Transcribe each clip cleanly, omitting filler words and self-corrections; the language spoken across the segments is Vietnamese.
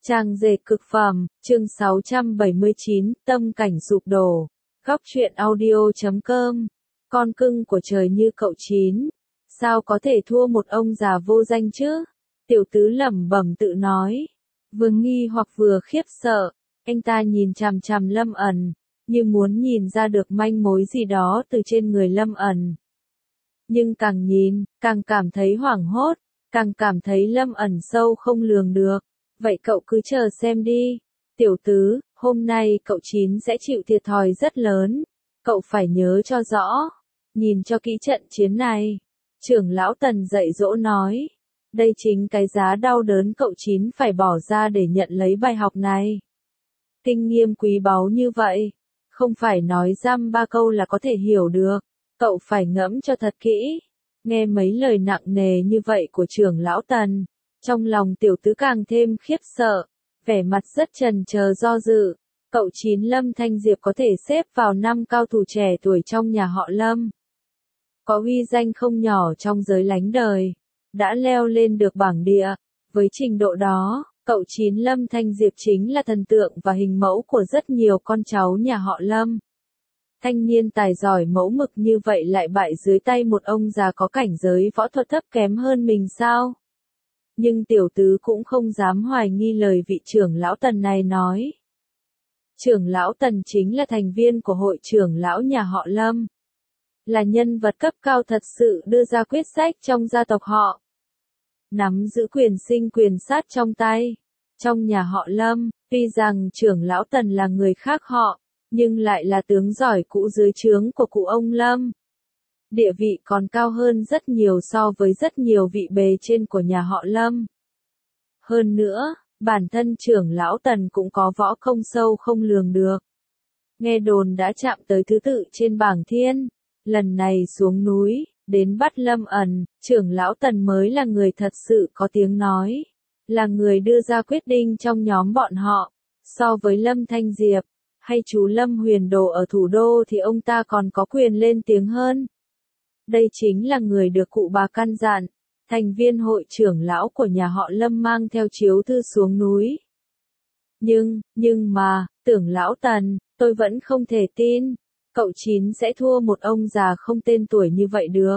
Trang dệt cực phẩm, chương 679, tâm cảnh sụp đổ. Góc truyện audio.com. Con cưng của trời như cậu Chín, sao có thể thua một ông già vô danh chứ? Tiểu tứ lẩm bẩm tự nói. Vừa nghi hoặc vừa khiếp sợ, anh ta nhìn chằm chằm Lâm ẩn, như muốn nhìn ra được manh mối gì đó từ trên người Lâm ẩn. Nhưng càng nhìn, càng cảm thấy hoảng hốt, càng cảm thấy Lâm ẩn sâu không lường được. Vậy cậu cứ chờ xem đi. Tiểu tứ, hôm nay cậu Chín sẽ chịu thiệt thòi rất lớn. Cậu phải nhớ cho rõ. Nhìn cho kỹ trận chiến này. Trưởng lão Tần dạy dỗ nói. Đây chính cái giá đau đớn cậu Chín phải bỏ ra để nhận lấy bài học này. Kinh nghiệm quý báu như vậy. Không phải nói dăm ba câu là có thể hiểu được. Cậu phải ngẫm cho thật kỹ. Nghe mấy lời nặng nề như vậy của trưởng lão Tần. Trong lòng tiểu tứ càng thêm khiếp sợ, vẻ mặt rất chần chờ do dự. Cậu Chín Lâm Thanh Diệp có thể xếp vào 5 cao thủ trẻ tuổi trong nhà họ Lâm. Có uy danh không nhỏ trong giới lánh đời, đã leo lên được bảng địa. Với trình độ đó, cậu Chín Lâm Thanh Diệp chính là thần tượng và hình mẫu của rất nhiều con cháu nhà họ Lâm. Thanh niên tài giỏi mẫu mực như vậy lại bại dưới tay một ông già có cảnh giới võ thuật thấp kém hơn mình sao? Nhưng tiểu tứ cũng không dám hoài nghi lời vị trưởng lão Tần này nói. Trưởng lão Tần chính là thành viên của hội trưởng lão nhà họ Lâm. Là nhân vật cấp cao thật sự đưa ra quyết sách trong gia tộc họ. Nắm giữ quyền sinh quyền sát trong tay. Trong nhà họ Lâm, tuy rằng trưởng lão Tần là người khác họ, nhưng lại là tướng giỏi cũ dưới trướng của cụ ông Lâm. Địa vị còn cao hơn rất nhiều so với rất nhiều vị bề trên của nhà họ Lâm. Hơn nữa, bản thân trưởng lão Tần cũng có võ công sâu không lường được. Nghe đồn đã chạm tới thứ tự trên bảng thiên. Lần này xuống núi, đến bắt Lâm ẩn, trưởng lão Tần mới là người thật sự có tiếng nói. Là người đưa ra quyết định trong nhóm bọn họ. So với Lâm Thanh Diệp, hay chú Lâm Huyền Đồ ở thủ đô thì ông ta còn có quyền lên tiếng hơn. Đây chính là người được cụ bà căn dặn, thành viên hội trưởng lão của nhà họ Lâm mang theo chiếu thư xuống núi. Nhưng mà, tưởng lão Tần, tôi vẫn không thể tin, cậu Chín sẽ thua một ông già không tên tuổi như vậy được.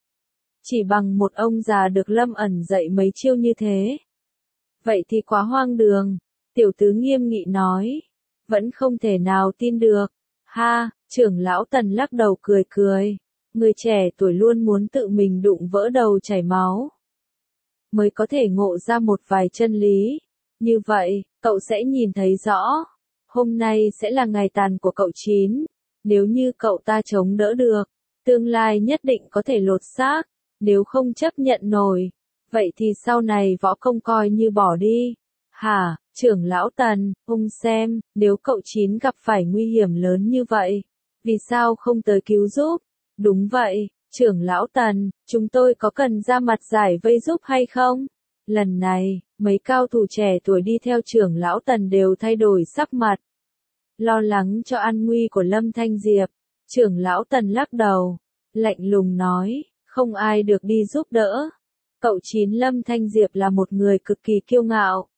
Chỉ bằng một ông già được Lâm ẩn dạy mấy chiêu như thế. Vậy thì quá hoang đường, tiểu tứ nghiêm nghị nói, vẫn không thể nào tin được. Ha, trưởng lão Tần lắc đầu cười cười. Người trẻ tuổi luôn muốn tự mình đụng vỡ đầu chảy máu, mới có thể ngộ ra một vài chân lý. Như vậy, cậu sẽ nhìn thấy rõ. Hôm nay sẽ là ngày tàn của cậu Chín. Nếu như cậu ta chống đỡ được, tương lai nhất định có thể lột xác. Nếu không chấp nhận nổi, vậy thì sau này võ công coi như bỏ đi. Hả, trưởng lão Tần, ông xem, nếu cậu Chín gặp phải nguy hiểm lớn như vậy, vì sao không tới cứu giúp? Đúng vậy, trưởng lão Tần, chúng tôi có cần ra mặt giải vây giúp hay không? Lần này, mấy cao thủ trẻ tuổi đi theo trưởng lão Tần đều thay đổi sắc mặt. Lo lắng cho an nguy của Lâm Thanh Diệp, trưởng lão Tần lắc đầu, lạnh lùng nói, không ai được đi giúp đỡ. Cậu Chín Lâm Thanh Diệp là một người cực kỳ kiêu ngạo.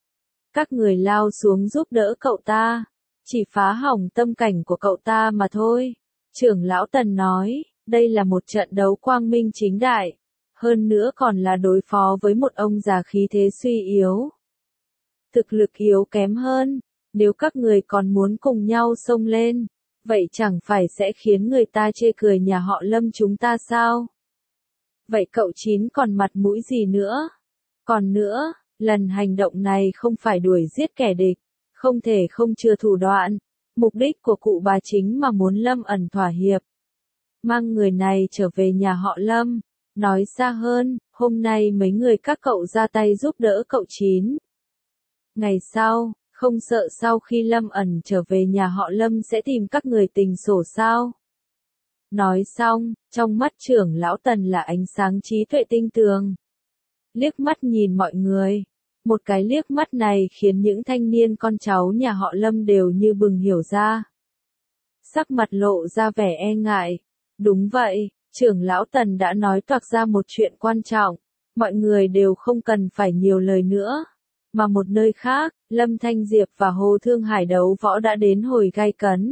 Các người lao xuống giúp đỡ cậu ta, chỉ phá hỏng tâm cảnh của cậu ta mà thôi. Trưởng lão Tần nói, đây là một trận đấu quang minh chính đại, hơn nữa còn là đối phó với một ông già khí thế suy yếu. Thực lực yếu kém hơn, nếu các người còn muốn cùng nhau xông lên, vậy chẳng phải sẽ khiến người ta chê cười nhà họ Lâm chúng ta sao? Vậy cậu Chín còn mặt mũi gì nữa? Còn nữa, lần hành động này không phải đuổi giết kẻ địch, không thể không chừa thủ đoạn. Mục đích của cụ bà chính mà muốn Lâm ẩn thỏa hiệp. Mang người này trở về nhà họ Lâm. Nói xa hơn, hôm nay mấy người các cậu ra tay giúp đỡ cậu Chín. Ngày sau, không sợ sau khi Lâm ẩn trở về nhà họ Lâm sẽ tìm các người tình sổ sao? Nói xong, trong mắt trưởng lão Tần là ánh sáng trí tuệ tinh tường. Liếc mắt nhìn mọi người. Một cái liếc mắt này khiến những thanh niên con cháu nhà họ Lâm đều như bừng hiểu ra. Sắc mặt lộ ra vẻ e ngại. Đúng vậy, trưởng lão Tần đã nói toạc ra một chuyện quan trọng. Mọi người đều không cần phải nhiều lời nữa. Mà một nơi khác, Lâm Thanh Diệp và Hồ Thương Hải đấu võ đã đến hồi gay cấn.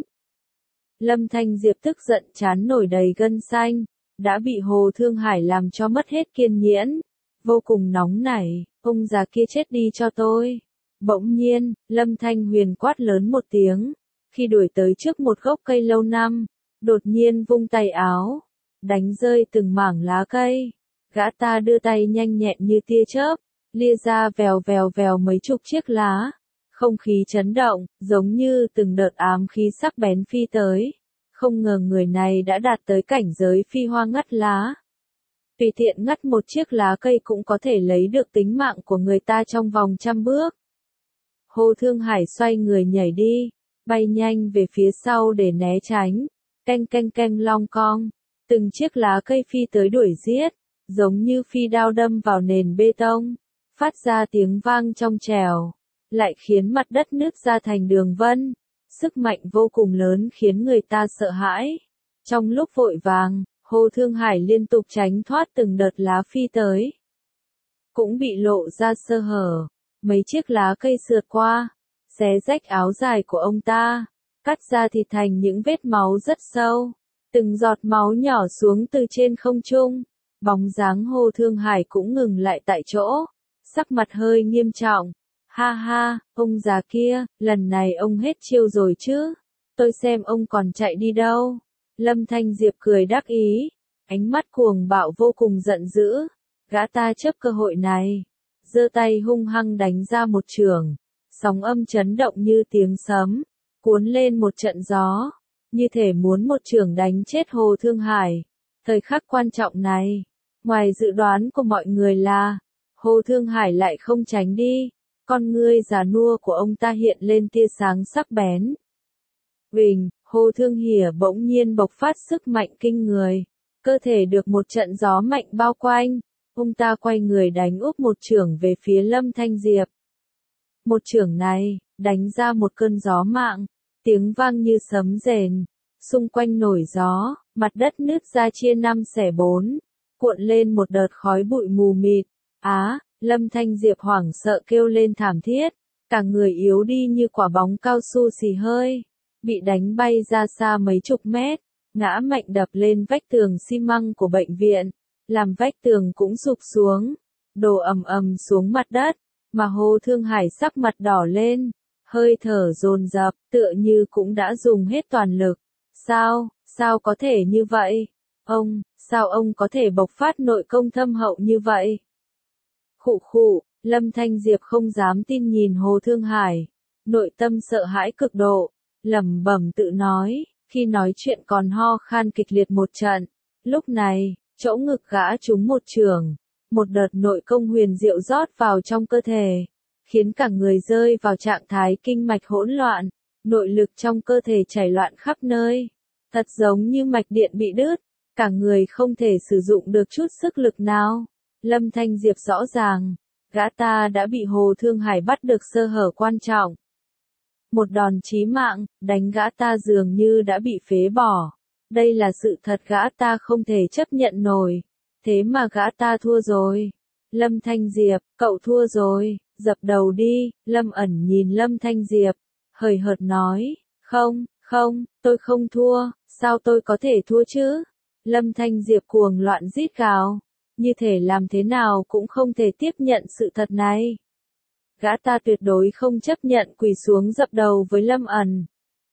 Lâm Thanh Diệp tức giận trán nổi đầy gân xanh, đã bị Hồ Thương Hải làm cho mất hết kiên nhẫn, vô cùng nóng nảy, ông già kia chết đi cho tôi. Bỗng nhiên, Lâm Thanh Huyền quát lớn một tiếng, khi đuổi tới trước một gốc cây lâu năm, đột nhiên vung tay áo, đánh rơi từng mảng lá cây. Gã ta đưa tay nhanh nhẹn như tia chớp, lia ra vèo vèo vèo mấy chục chiếc lá. Không khí chấn động, giống như từng đợt ám khí sắc bén phi tới. Không ngờ người này đã đạt tới cảnh giới phi hoa ngắt lá. Tùy tiện ngắt một chiếc lá cây cũng có thể lấy được tính mạng của người ta trong vòng 100 bước. Hồ Thương Hải xoay người nhảy đi, bay nhanh về phía sau để né tránh. Canh canh canh long cong, từng chiếc lá cây phi tới đuổi giết, giống như phi đao đâm vào nền bê tông, phát ra tiếng vang trong trẻo, lại khiến mặt đất nứt ra thành đường vân. Sức mạnh vô cùng lớn khiến người ta sợ hãi. Trong lúc vội vàng, Hồ Thương Hải liên tục tránh thoát từng đợt lá phi tới. Cũng bị lộ ra sơ hở, mấy chiếc lá cây sượt qua, xé rách áo dài của ông ta, cắt ra thịt thành những vết máu rất sâu. Từng giọt máu nhỏ xuống từ trên không trung, bóng dáng Hồ Thương Hải cũng ngừng lại tại chỗ, sắc mặt hơi nghiêm trọng. Ha ha, ông già kia, lần này ông hết chiêu rồi chứ, tôi xem ông còn chạy đi đâu. Lâm Thanh Diệp cười đắc ý, ánh mắt cuồng bạo vô cùng giận dữ, gã ta chớp cơ hội này, giơ tay hung hăng đánh ra một chưởng, sóng âm chấn động như tiếng sấm, cuốn lên một trận gió, như thể muốn một chưởng đánh chết Hồ Thương Hải. Thời khắc quan trọng này, ngoài dự đoán của mọi người là, Hồ Thương Hải lại không tránh đi. Con ngươi già nua của ông ta hiện lên tia sáng sắc bén. Bình, Hồ Thương Hỉa bỗng nhiên bộc phát sức mạnh kinh người, cơ thể được một trận gió mạnh bao quanh, ông ta quay người đánh úp một chưởng về phía Lâm Thanh Diệp. Một chưởng này, đánh ra một cơn gió mạng, tiếng vang như sấm rền, xung quanh nổi gió, mặt đất nứt ra chia 5 xẻ 4, cuộn lên một đợt khói bụi mù mịt. Lâm Thanh Diệp hoảng sợ kêu lên thảm thiết, cả người yếu đi như quả bóng cao su xì hơi, bị đánh bay ra xa mấy chục mét, ngã mạnh đập lên vách tường xi măng của bệnh viện, làm vách tường cũng sụp xuống, đổ ầm ầm xuống mặt đất, mà Hồ Thương Hải sắc mặt đỏ lên, hơi thở dồn dập, tựa như cũng đã dùng hết toàn lực. Sao có thể như vậy? Sao ông có thể bộc phát nội công thâm hậu như vậy? Khụ khụ, Lâm Thanh Diệp không dám tin nhìn Hồ Thương Hải, nội tâm sợ hãi cực độ, lẩm bẩm tự nói, khi nói chuyện còn ho khan kịch liệt một trận. Lúc này, chỗ ngực gã trúng một chưởng, một đợt nội công huyền diệu rót vào trong cơ thể, khiến cả người rơi vào trạng thái kinh mạch hỗn loạn, nội lực trong cơ thể chảy loạn khắp nơi, thật giống như mạch điện bị đứt, cả người không thể sử dụng được chút sức lực nào. Lâm Thanh Diệp rõ ràng, gã ta đã bị Hồ Thương Hải bắt được sơ hở quan trọng. Một đòn chí mạng, đánh gã ta dường như đã bị phế bỏ. Đây là sự thật gã ta không thể chấp nhận nổi. Thế mà gã ta thua rồi. Lâm Thanh Diệp, cậu thua rồi, dập đầu đi. Lâm Ẩn nhìn Lâm Thanh Diệp, hời hợt nói, không, tôi không thua, sao tôi có thể thua chứ? Lâm Thanh Diệp cuồng loạn rít gào, như thể làm thế nào cũng không thể tiếp nhận sự thật này. Gã ta tuyệt đối không chấp nhận quỳ xuống dập đầu với Lâm Ẩn.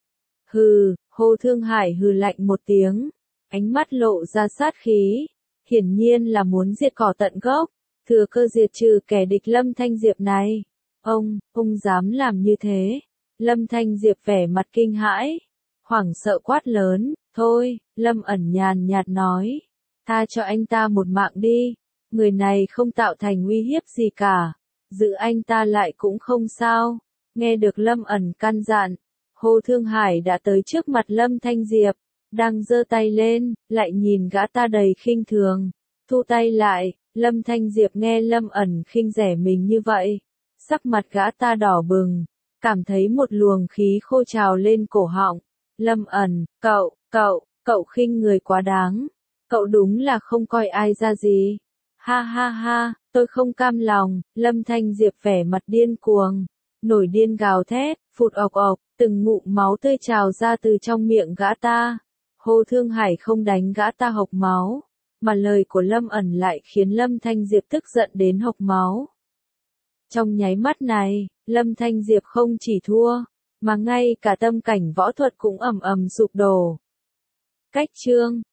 Hừ, Hồ Thương Hải hừ lạnh một tiếng, ánh mắt lộ ra sát khí, hiển nhiên là muốn diệt cỏ tận gốc, thừa cơ diệt trừ kẻ địch Lâm Thanh Diệp này. Ông dám làm như thế? Lâm Thanh Diệp vẻ mặt kinh hãi, hoảng sợ quát lớn, thôi, Lâm Ẩn nhàn nhạt nói, tha cho anh ta một mạng đi, người này không tạo thành uy hiếp gì cả, giữ anh ta lại cũng không sao. Nghe được Lâm Ẩn căn dặn, Hồ Thương Hải đã tới trước mặt Lâm Thanh Diệp, đang giơ tay lên, lại nhìn gã ta đầy khinh thường, thu tay lại. Lâm Thanh Diệp nghe Lâm Ẩn khinh rẻ mình như vậy, sắc mặt gã ta đỏ bừng, cảm thấy một luồng khí khô trào lên cổ họng. Lâm Ẩn, cậu khinh người quá đáng, cậu đúng là không coi ai ra gì. Ha ha ha, tôi không cam lòng. Lâm Thanh Diệp vẻ mặt điên cuồng, nổi điên gào thét, phụt ọc ọc, từng ngụm máu tươi trào ra từ trong miệng gã ta. Hồ Thương Hải không đánh gã ta hộc máu, mà lời của Lâm ẩn lại khiến Lâm Thanh Diệp tức giận đến hộc máu. Trong nháy mắt này, Lâm Thanh Diệp không chỉ thua, mà ngay cả tâm cảnh võ thuật cũng ầm ầm sụp đổ. Cách chương